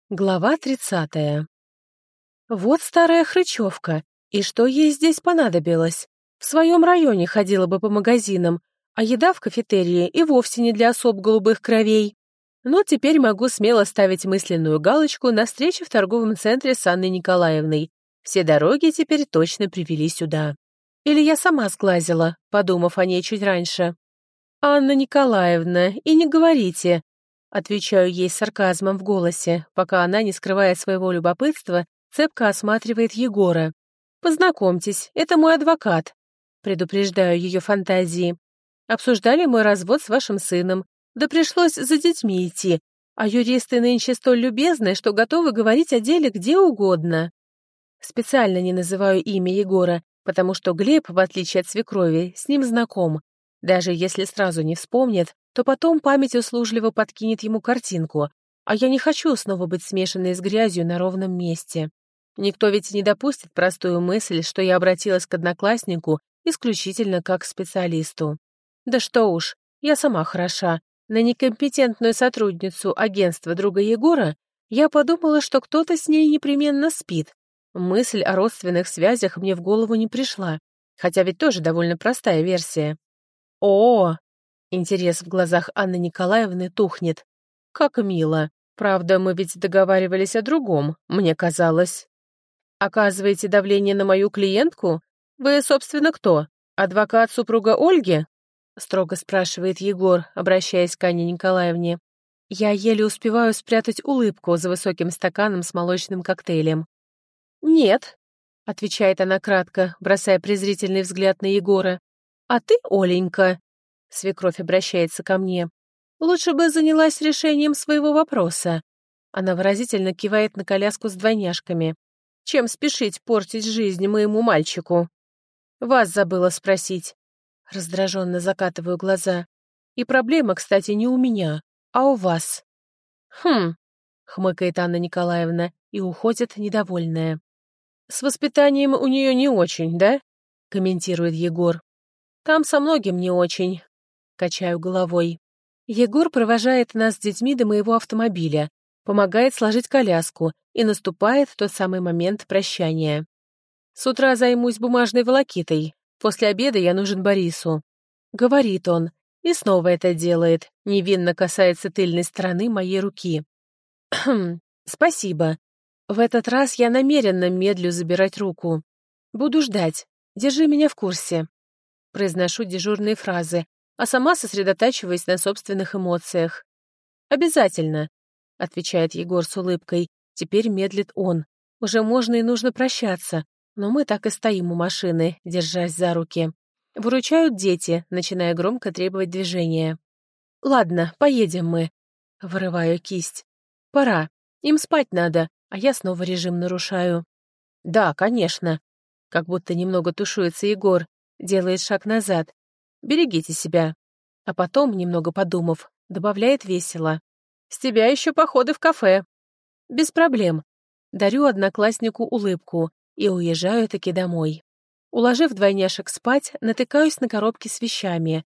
Глава 30. Вот старая хрычевка. И что ей здесь понадобилось? В своем районе ходила бы по магазинам, а еда в кафетерии и вовсе не для особ голубых кровей. Но теперь могу смело ставить мысленную галочку на встрече в торговом центре с Анной Николаевной. Все дороги теперь точно привели сюда. Или я сама сглазила, подумав о ней чуть раньше. «Анна Николаевна, и не говорите», — отвечаю ей с сарказмом в голосе, пока она, не скрывая своего любопытства, цепко осматривает Егора. «Познакомьтесь, это мой адвокат», — предупреждаю ее фантазии. «Обсуждали мой развод с вашим сыном, да пришлось за детьми идти, а юристы нынче столь любезны, что готовы говорить о деле где угодно». Специально не называю имя Егора, потому что Глеб, в отличие от свекрови, с ним знаком. Даже если сразу не вспомнит, то потом память услужливо подкинет ему картинку, а я не хочу снова быть смешанной с грязью на ровном месте. Никто ведь не допустит простую мысль, что я обратилась к однокласснику исключительно как к специалисту. Да что уж, я сама хороша. На некомпетентную сотрудницу агентства друга Егора я подумала, что кто-то с ней непременно спит. Мысль о родственных связях мне в голову не пришла, хотя ведь тоже довольно простая версия. О! Интерес в глазах Анны Николаевны тухнет. Как мило. Правда, мы ведь договаривались о другом, мне казалось. Оказываете давление на мою клиентку? Вы, собственно, кто? Адвокат супруга Ольги? Строго спрашивает Егор, обращаясь к Анне Николаевне. Я еле успеваю спрятать улыбку за высоким стаканом с молочным коктейлем. «Нет», — отвечает она кратко, бросая презрительный взгляд на Егора. «А ты, Оленька», — свекровь обращается ко мне, — «лучше бы занялась решением своего вопроса». Она выразительно кивает на коляску с двойняшками. «Чем спешить портить жизнь моему мальчику?» «Вас забыла спросить». Раздраженно закатываю глаза. «И проблема, кстати, не у меня, а у вас». «Хм», — хмыкает Анна Николаевна и уходит недовольная. «С воспитанием у нее не очень, да?» — комментирует Егор. «Там со многим не очень», — качаю головой. Егор провожает нас с детьми до моего автомобиля, помогает сложить коляску, и наступает тот самый момент прощания. «С утра займусь бумажной волокитой. После обеда я нужен Борису», — говорит он, и снова это делает, невинно касается тыльной стороны моей руки. «Хм, спасибо. В этот раз я намеренно медлю забирать руку. Буду ждать. Держи меня в курсе». Произношу дежурные фразы, а сама сосредотачиваюсь на собственных эмоциях. «Обязательно», — отвечает Егор с улыбкой. Теперь медлит он. Уже можно и нужно прощаться, но мы так и стоим у машины, держась за руки. Выручают дети, начиная громко требовать движения. «Ладно, поедем мы», — вырываю кисть. «Пора. Им спать надо, а я снова режим нарушаю». «Да, конечно», — как будто немного тушуется Егор, делает шаг назад. «Берегите себя». А потом, немного подумав, добавляет весело. «С тебя еще походы в кафе». «Без проблем». Дарю однокласснику улыбку и уезжаю таки домой. Уложив двойняшек спать, натыкаюсь на коробки с вещами.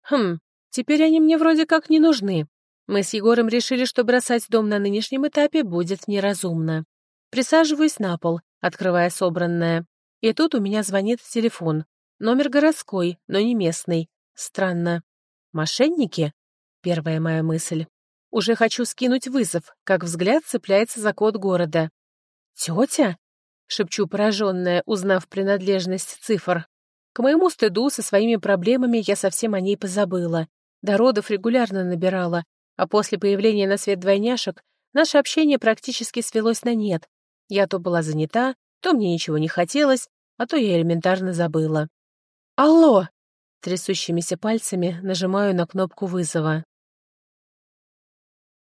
Теперь они мне вроде как не нужны. Мы с Егором решили, что бросать дом на нынешнем этапе будет неразумно. Присаживаюсь на пол, открывая собранное. И тут у меня звонит телефон. Номер городской, но не местный. Странно. Мошенники? Первая моя мысль. Уже хочу скинуть вызов, как взгляд цепляется за код города. «Тетя?» — шепчу пораженная, узнав принадлежность цифр. К моему стыду, со своими проблемами я совсем о ней позабыла. До родов регулярно набирала, а после появления на свет двойняшек наше общение практически свелось на нет. Я то была занята, то мне ничего не хотелось, а то я элементарно забыла. «Алло!» — трясущимися пальцами нажимаю на кнопку вызова.